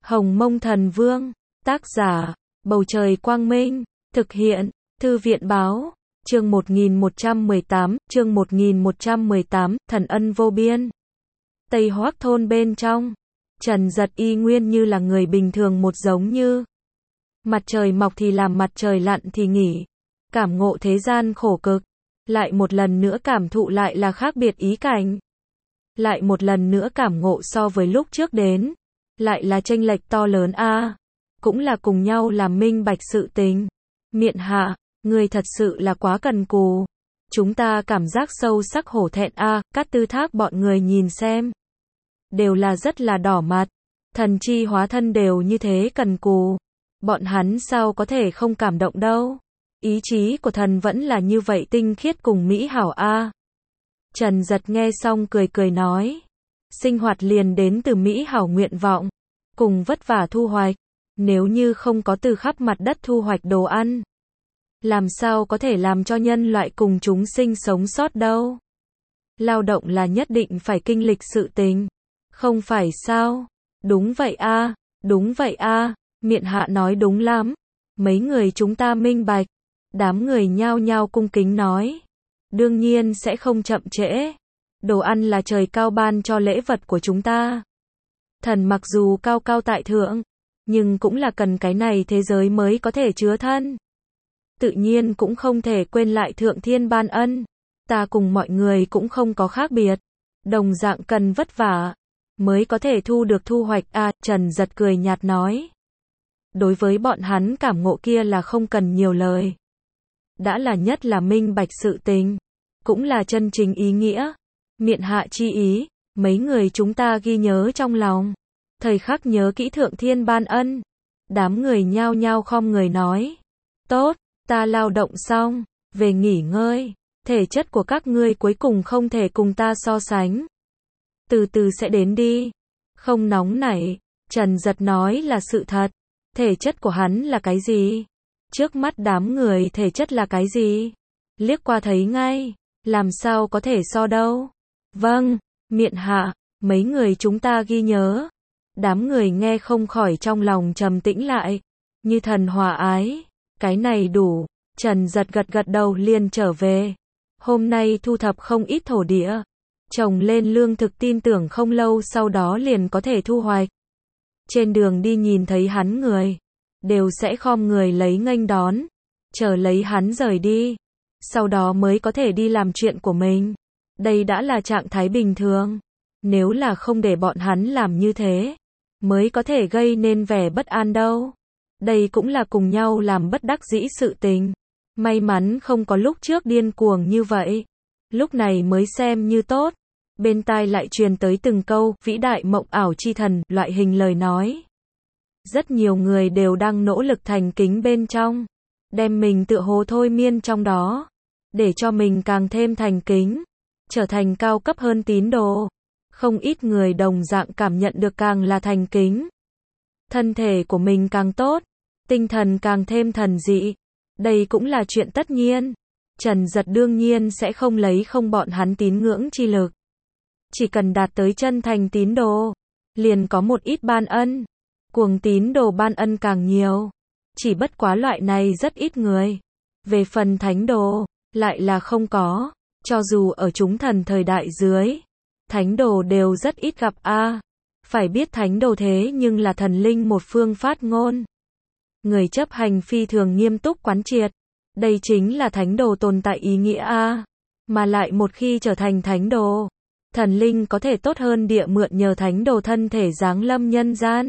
Hồng Mông Thần Vương, tác giả, Bầu Trời Quang Minh, thực hiện, Thư viện Báo, chương 1118, thần ân vô biên. Tây Hoắc thôn bên trong, Trần Giật y nguyên như là người bình thường một giống như. Mặt trời mọc thì làm, mặt trời lặn thì nghỉ. Cảm ngộ thế gian khổ cực. Lại một lần nữa cảm thụ lại là khác biệt ý cảnh. Lại một lần nữa cảm ngộ so với lúc trước đến. Lại là chênh lệch to lớn a. Cũng là cùng nhau làm minh bạch sự tình. Miện Hạ, người thật sự là quá cần cù. Chúng ta cảm giác sâu sắc hổ thẹn a. Cát Tư Thác bọn người nhìn xem. Đều là rất là đỏ mặt. Thần chi hóa thân đều như thế cần cù. Bọn hắn sao có thể không cảm động đâu. Ý chí của thần vẫn là như vậy tinh khiết cùng mỹ hảo a. Trần Giật nghe xong cười cười nói. Sinh hoạt liền đến từ mỹ hảo nguyện vọng. Cùng vất vả thu hoạch. Nếu như không có từ khắp mặt đất thu hoạch đồ ăn. Làm sao có thể làm cho nhân loại cùng chúng sinh sống sót đâu. Lao động là nhất định phải kinh lịch sự tình. Không phải sao? Đúng vậy a, đúng vậy a. Miện Hạ nói đúng lắm. Mấy người chúng ta minh bạch. Đám người nhao nhao cung kính nói. Đương nhiên sẽ không chậm trễ. Đồ ăn là trời cao ban cho lễ vật của chúng ta. Thần mặc dù cao cao tại thượng, nhưng cũng là cần cái này thế giới mới có thể chứa thân. Tự nhiên cũng không thể quên lại thượng thiên ban ân. Ta cùng mọi người cũng không có khác biệt. Đồng dạng cần vất vả, mới có thể thu được thu hoạch a. Trần Giật cười nhạt nói. Đối với bọn hắn cảm ngộ kia là không cần nhiều lời. Đã là nhất là minh bạch sự tình. Cũng là chân chính ý nghĩa. Miện Hạ chi ý, mấy người chúng ta ghi nhớ trong lòng. Thời khắc nhớ kỹ thượng thiên ban ân. Đám người nhao nhao khom người nói. Tốt, ta lao động xong, về nghỉ ngơi. Thể chất của các ngươi cuối cùng không thể cùng ta so sánh. Từ từ sẽ đến đi. Không nóng nảy. Trần Giật nói là sự thật. Thể chất của hắn là cái gì? Trước mắt đám người thể chất là cái gì? Liếc qua thấy ngay. Làm sao có thể so đâu? Vâng, Miện Hạ, mấy người chúng ta ghi nhớ. Đám người nghe không khỏi trong lòng trầm tĩnh lại. Như thần hòa ái. Cái này đủ. Trần Giật gật gật đầu liền trở về. Hôm nay thu thập không ít thổ địa. Trồng lên lương thực, tin tưởng không lâu sau đó liền có thể thu hoạch. Trên đường đi nhìn thấy hắn người. Đều sẽ khom người lấy nghênh đón. Chờ lấy hắn rời đi. Sau đó mới có thể đi làm chuyện của mình. Đây đã là trạng thái bình thường. Nếu là không để bọn hắn làm như thế, mới có thể gây nên vẻ bất an đâu. Đây cũng là cùng nhau làm bất đắc dĩ sự tình. May mắn không có lúc trước điên cuồng như vậy. Lúc này mới xem như tốt. Bên tai lại truyền tới từng câu vĩ đại mộng ảo chi thần loại hình lời nói. Rất nhiều người đều đang nỗ lực thành kính bên trong. Đem mình tựa hồ thôi miên trong đó. Để cho mình càng thêm thành kính. Trở thành cao cấp hơn tín đồ. Không ít người đồng dạng cảm nhận được càng là thành kính. Thân thể của mình càng tốt. Tinh thần càng thêm thần dị. Đây cũng là chuyện tất nhiên. Trần Giật đương nhiên sẽ không lấy không bọn hắn tín ngưỡng chi lực. Chỉ cần đạt tới chân thành tín đồ. Liền có một ít ban ân. Cuồng tín đồ ban ân càng nhiều. Chỉ bất quá loại này rất ít người. Về phần thánh đồ, lại là không có. Cho dù ở chúng thần thời đại dưới, thánh đồ đều rất ít gặp a. Phải biết thánh đồ thế nhưng là thần linh một phương phát ngôn. Người chấp hành phi thường nghiêm túc quán triệt. Đây chính là thánh đồ tồn tại ý nghĩa a. Mà lại một khi trở thành thánh đồ, thần linh có thể tốt hơn địa mượn nhờ thánh đồ thân thể giáng lâm nhân gian.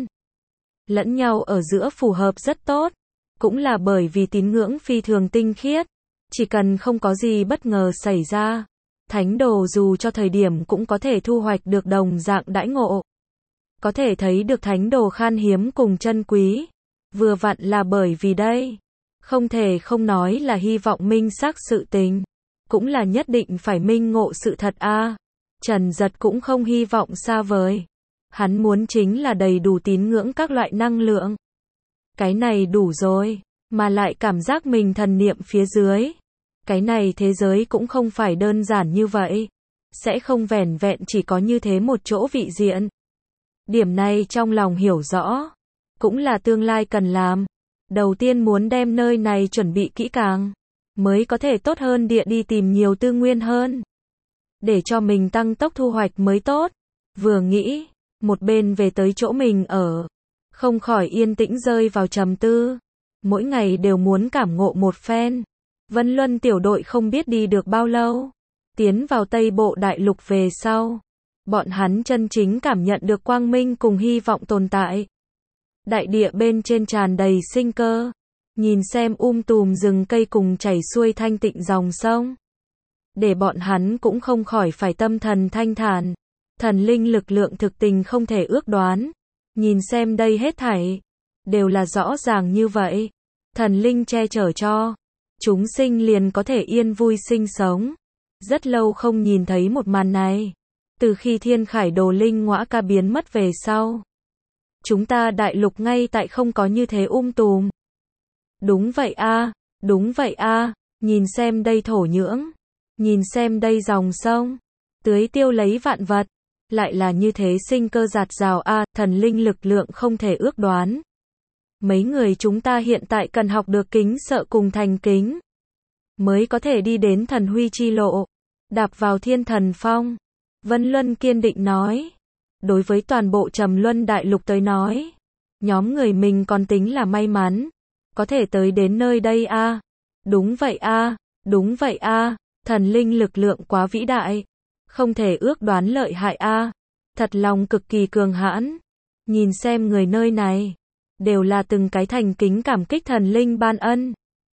Lẫn nhau ở giữa phù hợp rất tốt. Cũng là bởi vì tín ngưỡng phi thường tinh khiết. Chỉ cần không có gì bất ngờ xảy ra, thánh đồ dù cho thời điểm cũng có thể thu hoạch được đồng dạng đãi ngộ. Có thể thấy được thánh đồ khan hiếm cùng chân quý. Vừa vặn là bởi vì đây. Không thể không nói là hy vọng minh xác sự tình. Cũng là nhất định phải minh ngộ sự thật a. Trần Giật cũng không hy vọng xa vời. Hắn muốn chính là đầy đủ tín ngưỡng các loại năng lượng. Cái này đủ rồi. Mà lại cảm giác mình thần niệm phía dưới. Cái này thế giới cũng không phải đơn giản như vậy. Sẽ không vẻn vẹn chỉ có như thế một chỗ vị diện. Điểm này trong lòng hiểu rõ. cũng là tương lai cần làm. Đầu tiên muốn đem nơi này chuẩn bị kỹ càng, mới có thể tốt hơn địa đi tìm nhiều tư nguyên hơn, để cho mình tăng tốc thu hoạch mới tốt. Vừa nghĩ, một bên về tới chỗ mình ở, không khỏi yên tĩnh rơi vào trầm tư. Mỗi ngày đều muốn cảm ngộ một phen. Vân Luân tiểu đội không biết đi được bao lâu, tiến vào Tây Bộ Đại Lục về sau, bọn hắn chân chính cảm nhận được quang minh cùng hy vọng tồn tại. Đại địa bên trên tràn đầy sinh cơ, nhìn xem tùm rừng cây cùng chảy xuôi thanh tịnh dòng sông, để bọn hắn cũng không khỏi phải tâm thần thanh thản. Thần linh lực lượng thực tình không thể ước đoán, nhìn xem đây hết thảy đều là rõ ràng như vậy. Thần linh che chở cho chúng sinh liền có thể yên vui sinh sống. Rất lâu không nhìn thấy một màn này, từ khi Thiên Khải Đồ Linh Ngõa Ca biến mất về sau, chúng ta đại lục ngay tại không có như thế tùm. Đúng vậy a, đúng vậy a, nhìn xem đây thổ nhưỡng, nhìn xem đây dòng sông, tưới tiêu lấy vạn vật, lại là như thế sinh cơ dạt dào a, thần linh lực lượng không thể ước đoán. Mấy người chúng ta hiện tại cần học được kính sợ cùng thành kính, mới có thể đi đến thần huy chi lộ, đạp vào thiên thần phong. Vân Luân kiên định nói. Đối với toàn bộ Trầm Luân Đại Lục tới nói, nhóm người mình còn tính là may mắn, có thể tới đến nơi đây a. Đúng vậy a, đúng vậy a, thần linh lực lượng quá vĩ đại, không thể ước đoán lợi hại a, thật lòng cực kỳ cường hãn. Nhìn xem người nơi này, đều là từng cái thành kính cảm kích thần linh ban ân.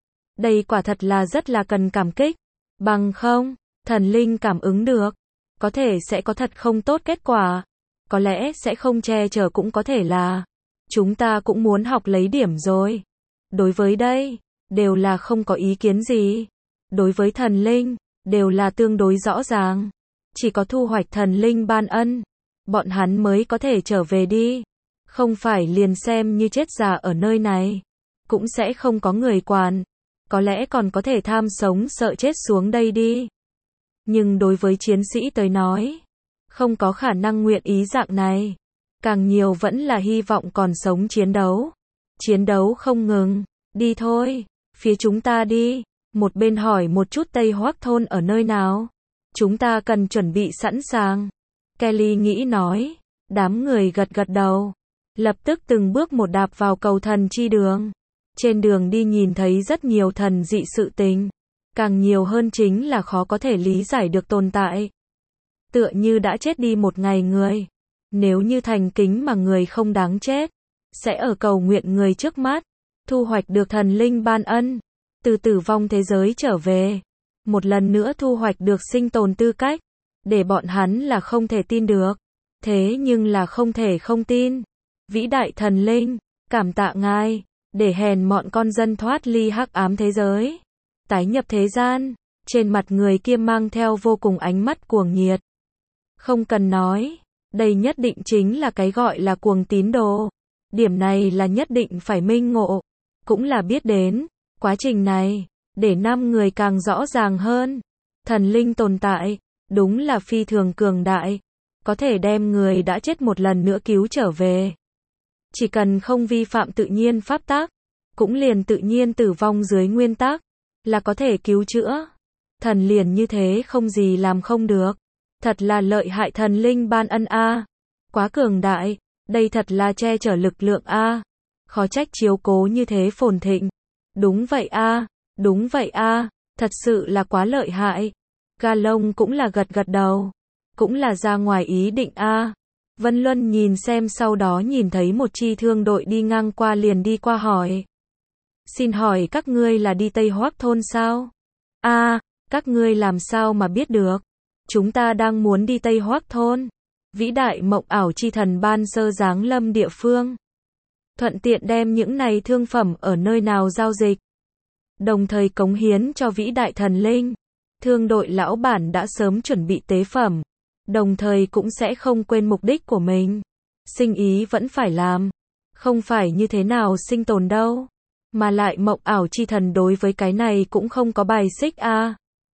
Đây quả thật là rất là cần cảm kích, bằng không, thần linh cảm ứng được, có thể sẽ có thật không tốt kết quả, có lẽ sẽ không che chở cũng có thể là. Chúng ta cũng muốn học lấy điểm rồi. Đối với đây, đều là không có ý kiến gì. Đối với thần linh, đều là tương đối rõ ràng. Chỉ có thu hoạch thần linh ban ân, bọn hắn mới có thể trở về đi. Không phải liền xem như chết già ở nơi này, cũng sẽ không có người quản. Có lẽ còn có thể tham sống sợ chết xuống đây đi. Nhưng đối với chiến sĩ tới nói, không có khả năng nguyện ý dạng này. Càng nhiều vẫn là hy vọng còn sống chiến đấu. Chiến đấu không ngừng. Đi thôi, phía chúng ta đi. Một bên hỏi một chút Tây Hoác thôn ở nơi nào. Chúng ta cần chuẩn bị sẵn sàng. Kelly nghĩ nói. Đám người gật gật đầu. Lập tức từng bước một đạp vào cầu thần chi đường. Trên đường đi nhìn thấy rất nhiều thần dị sự tình. Càng nhiều hơn chính là khó có thể lý giải được tồn tại. Tựa như đã chết đi một ngày người. Nếu như thành kính mà người không đáng chết, sẽ ở cầu nguyện người trước mắt, thu hoạch được thần linh ban ân, từ tử vong thế giới trở về, một lần nữa thu hoạch được sinh tồn tư cách, để bọn hắn là không thể tin được, thế nhưng là không thể không tin. Vĩ đại thần linh, cảm tạ ngài, để hèn mọn con dân thoát ly hắc ám thế giới, tái nhập thế gian. Trên mặt người kia mang theo vô cùng ánh mắt cuồng nhiệt. Không cần nói, đây nhất định chính là cái gọi là cuồng tín đồ. Điểm này là nhất định phải minh ngộ, cũng là biết đến. Quá trình này, để 5 người càng rõ ràng hơn. Thần linh tồn tại, đúng là phi thường cường đại, có thể đem người đã chết một lần nữa cứu trở về. Chỉ cần không vi phạm tự nhiên pháp tắc, cũng liền tự nhiên tử vong dưới nguyên tắc, là có thể cứu chữa. Thần liền như thế không gì làm không được. Thật là lợi hại thần linh ban ân a. Quá cường đại, đây thật là che chở lực lượng a. Khó trách chiếu cố như thế phồn thịnh. Đúng vậy a, đúng vậy a, thật sự là quá lợi hại. Galong cũng là gật gật đầu, cũng là ra ngoài ý định a. Vân Luân nhìn xem sau đó nhìn thấy một chi thương đội đi ngang qua liền đi qua hỏi. Xin hỏi các ngươi là đi Tây Hoác thôn sao? A, các ngươi làm sao mà biết được? Chúng ta đang muốn đi Tây Hoác thôn. Vĩ đại mộng ảo chi thần ban sơ giáng lâm địa phương. Thuận tiện đem những này thương phẩm ở nơi nào giao dịch. Đồng thời cống hiến cho vĩ đại thần linh. Thương đội lão bản đã sớm chuẩn bị tế phẩm. Đồng thời cũng sẽ không quên mục đích của mình. Sinh ý vẫn phải làm. Không phải như thế nào sinh tồn đâu. Mà lại mộng ảo chi thần đối với cái này cũng không có bài xích a.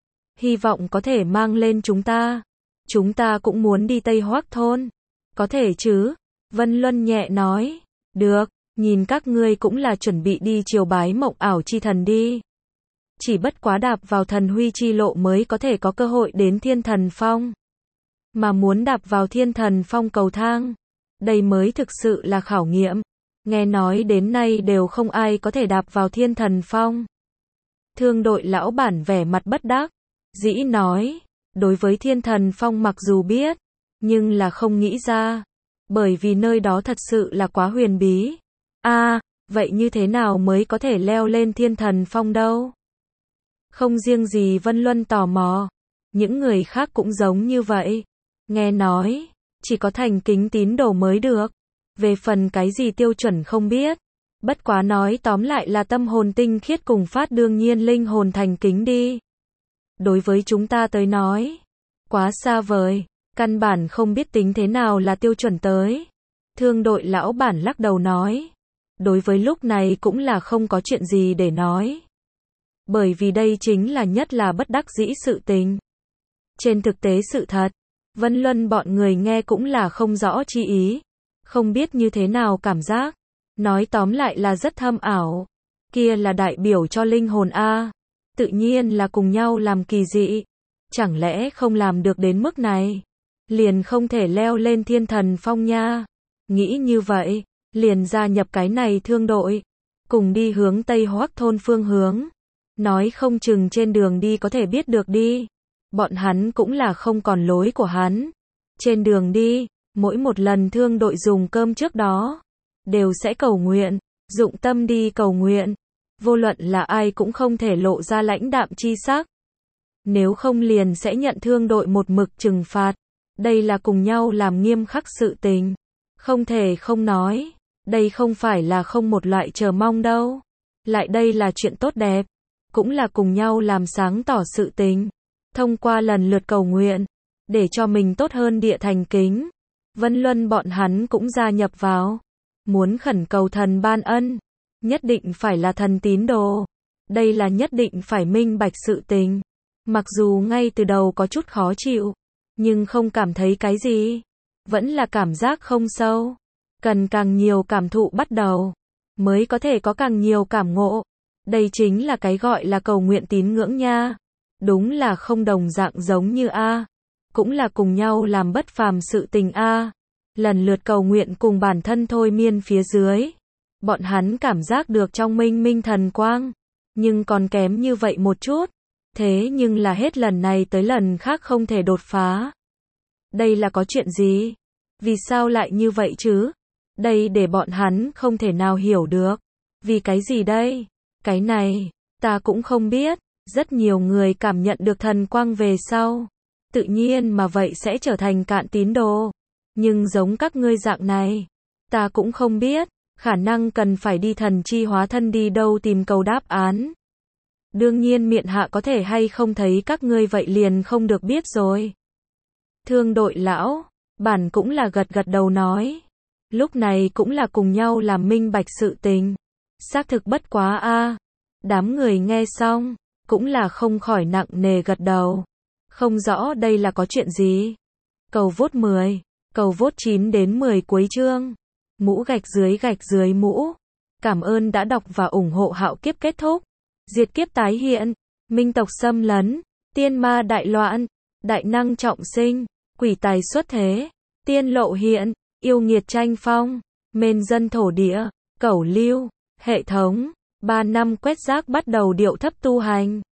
Hy vọng có thể mang lên chúng ta. Chúng ta cũng muốn đi Tây Hoác thôn. Có thể chứ? Vân Luân nhẹ nói. Được, Nhìn các ngươi cũng là chuẩn bị đi triều bái Mộng Ảo chi thần đi. Chỉ bất quá đạp vào thần huy chi lộ mới có thể có cơ hội đến Thiên Thần Phong. Mà muốn đạp vào Thiên Thần Phong cầu thang, đây mới thực sự là khảo nghiệm. Nghe nói đến nay đều không ai có thể đạp vào Thiên Thần Phong. Thương đội lão bản vẻ mặt bất đắc dĩ nói, đối với Thiên Thần Phong mặc dù biết, nhưng là không nghĩ ra, bởi vì nơi đó thật sự là quá huyền bí. Vậy như thế nào mới có thể leo lên Thiên Thần Phong đâu? Không riêng gì Vân Luân tò mò, những người khác cũng giống như vậy. Nghe nói, chỉ có thành kính tín đồ mới được. Về phần cái gì tiêu chuẩn không biết. Bất quá nói tóm lại là tâm hồn tinh khiết cùng phát đương nhiên linh hồn thành kính đi. Đối với chúng ta tới nói, quá xa vời, căn bản không biết tính thế nào là tiêu chuẩn tới. Thương đội lão bản lắc đầu nói, đối với lúc này cũng là không có chuyện gì để nói. Bởi vì đây chính là nhất là bất đắc dĩ sự tình. Trên thực tế sự thật, Vân Luân bọn người nghe cũng là không rõ chi ý, không biết như thế nào cảm giác. Nói tóm lại là rất thâm ảo. Kia là đại biểu cho linh hồn a, tự nhiên là cùng nhau làm kỳ dị. Chẳng lẽ không làm được đến mức này, liền không thể leo lên Thiên Thần Phong nha. Nghĩ như vậy, liền gia nhập cái này thương đội, cùng đi hướng Tây Hoắc thôn phương hướng. Nói không chừng trên đường đi có thể biết được đi. Bọn hắn cũng là không còn lối của hắn. Trên đường đi, mỗi một lần thương đội dùng cơm trước đó, đều sẽ cầu nguyện, dụng tâm đi cầu nguyện. Vô luận là ai cũng không thể lộ ra lãnh đạm chi sắc. Nếu không liền sẽ nhận thương đội một mực trừng phạt. Đây là cùng nhau làm nghiêm khắc sự tình. Không thể không nói, đây không phải là không một loại chờ mong đâu. Lại đây là chuyện tốt đẹp, cũng là cùng nhau làm sáng tỏ sự tình. Thông qua lần lượt cầu nguyện, để cho mình tốt hơn địa thành kính. Vân Luân bọn hắn cũng gia nhập vào. Muốn khẩn cầu thần ban ân, nhất định phải là thần tín đồ. Đây là nhất định phải minh bạch sự tình. Mặc dù ngay từ đầu có chút khó chịu, nhưng không cảm thấy cái gì. Vẫn là cảm giác không sâu. Cần càng nhiều cảm thụ bắt đầu, mới có thể có càng nhiều cảm ngộ. Đây chính là cái gọi là cầu nguyện tín ngưỡng nha. Đúng là không đồng dạng giống như cũng là cùng nhau làm bất phàm sự tình lần lượt cầu nguyện cùng bản thân thôi miên phía dưới. Bọn hắn cảm giác được trong minh minh thần quang, nhưng còn kém như vậy một chút. Thế nhưng là hết lần này tới lần khác không thể đột phá. Đây là có chuyện gì? Vì sao lại như vậy chứ? Đây để bọn hắn không thể nào hiểu được. Vì cái gì đây? Cái này, ta cũng không biết. Rất nhiều người cảm nhận được thần quang về sau, tự nhiên mà vậy sẽ trở thành cạn tín đồ. Nhưng giống các ngươi dạng này, ta cũng không biết, khả năng cần phải đi thần chi hóa thân đi đâu tìm cầu đáp án. Đương nhiên miện hạ có thể hay không thấy các ngươi vậy liền không được biết rồi. Thương đội lão bản cũng là gật gật đầu nói, lúc này cũng là cùng nhau làm minh bạch sự tình. Xác thực bất quá Đám người nghe xong, cũng là không khỏi nặng nề gật đầu. Không rõ đây là có chuyện gì. Cầu vote 10, cầu vote 9 đến 10 cuối chương. Mũ gạch dưới mũ. Cảm ơn đã đọc và ủng hộ Hạo Kiếp kết thúc. Diệt kiếp tái hiện, minh tộc xâm lấn, tiên ma đại loạn, đại năng trọng sinh, quỷ tài xuất thế, tiên lộ hiện, yêu nghiệt tranh phong, mên dân thổ địa, cẩu lưu, hệ thống. 3 năm quét rác bắt đầu điệu thấp tu hành.